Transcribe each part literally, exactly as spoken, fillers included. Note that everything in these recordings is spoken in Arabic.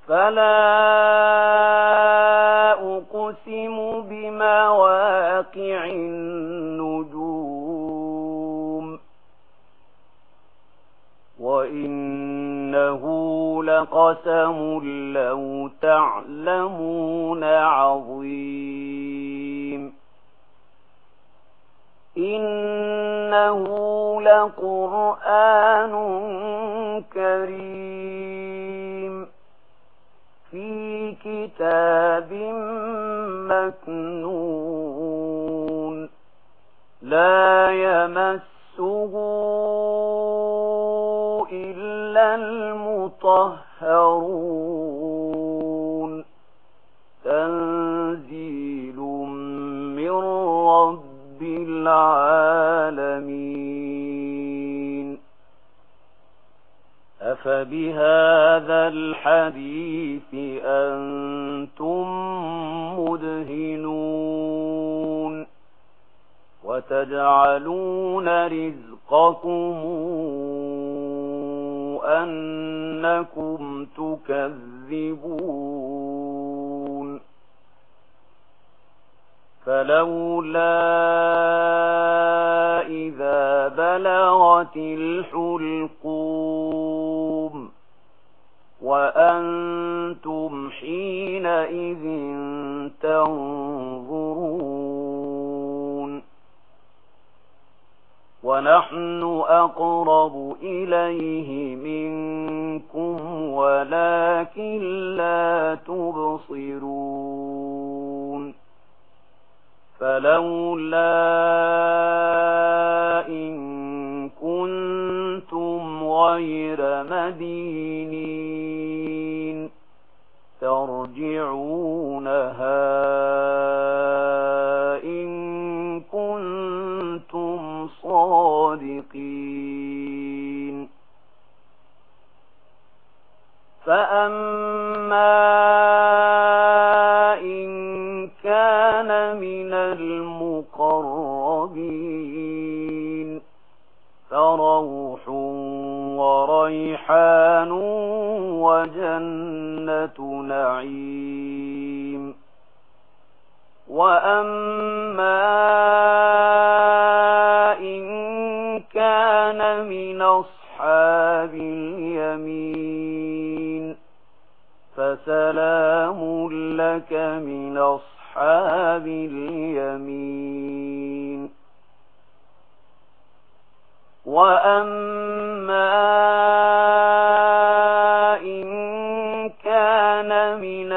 فلا أقسم بمواقع النجوم وإنه لقسم لو تعلمون عظيم إنه لقرآن كريم في كتاب مكنون لا يمسه إلا المطهرون تنزيل من رب العالمين أفبهذا الحديث أنتم مدهنون وتجعلون رزقكم أنكم تكذبون فلولا إذا بلغت الحلقوم وأنتم حينئذ تنظرون ونحن أقرب إليه منكم ولكن لا تبصرون فلولا إن كنتم غير مدينين ترجعونها إن كنتم صادقين فأما إن كان من المقربين فروح وريحان وجنة نعيم وأما إن كان من أصحاب اليمين فسلام لك من أصحاب اليمين وأما إن كان من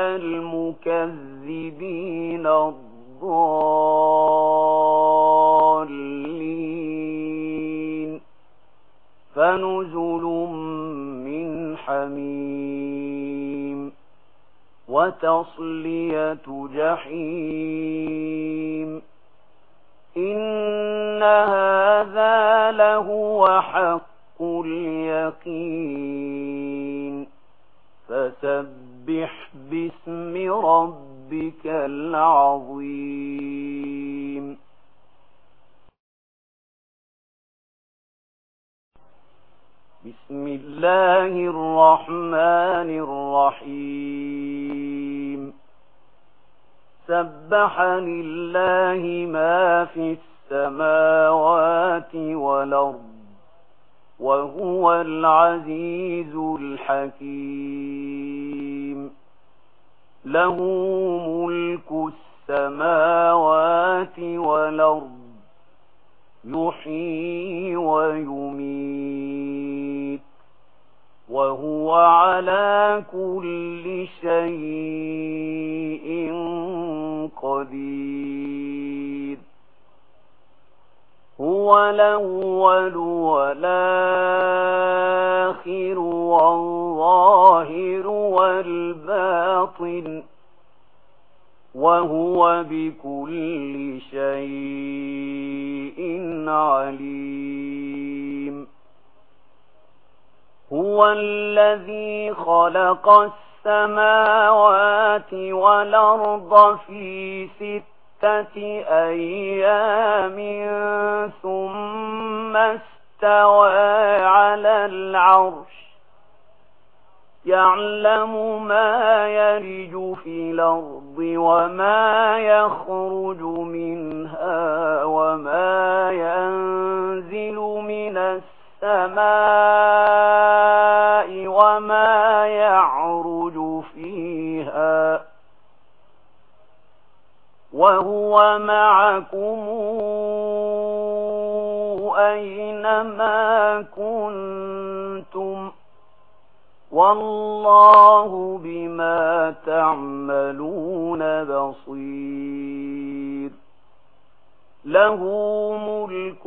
المكذبين الضالين فنزل من حميم وتصلية جحيم إن هذا لهو حق اليقين فسبح باسم ربك العظيم بسم الله الرحمن الرحيم سبح لله ما في السماوات والأرض وهو العزيز الحكيم له ملك السماوات والأرض يحيي ويميت وهو على كل شيء قدير هو الأول والآخر والظاهر والباطن وهو بكل شيء عليم هو الذي خلق السماوات والأرض في ستة أيام ثم استوى على العرش يعلم ما يلج في الأرض وما يخرج منها وما ينزل من السماء وما يعرج فيها وهو معكم أينما كنتم والله بما تعملون بصير له ملك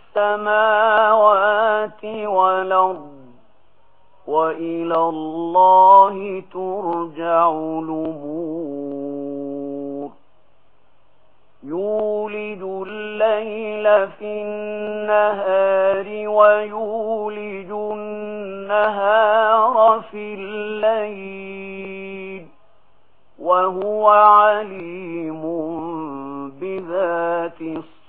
السماوات والأرض وإلى الله ترجع الأمور يولج الليل في النهار ويولج النهار في الليل وهو عليم بذات الصدور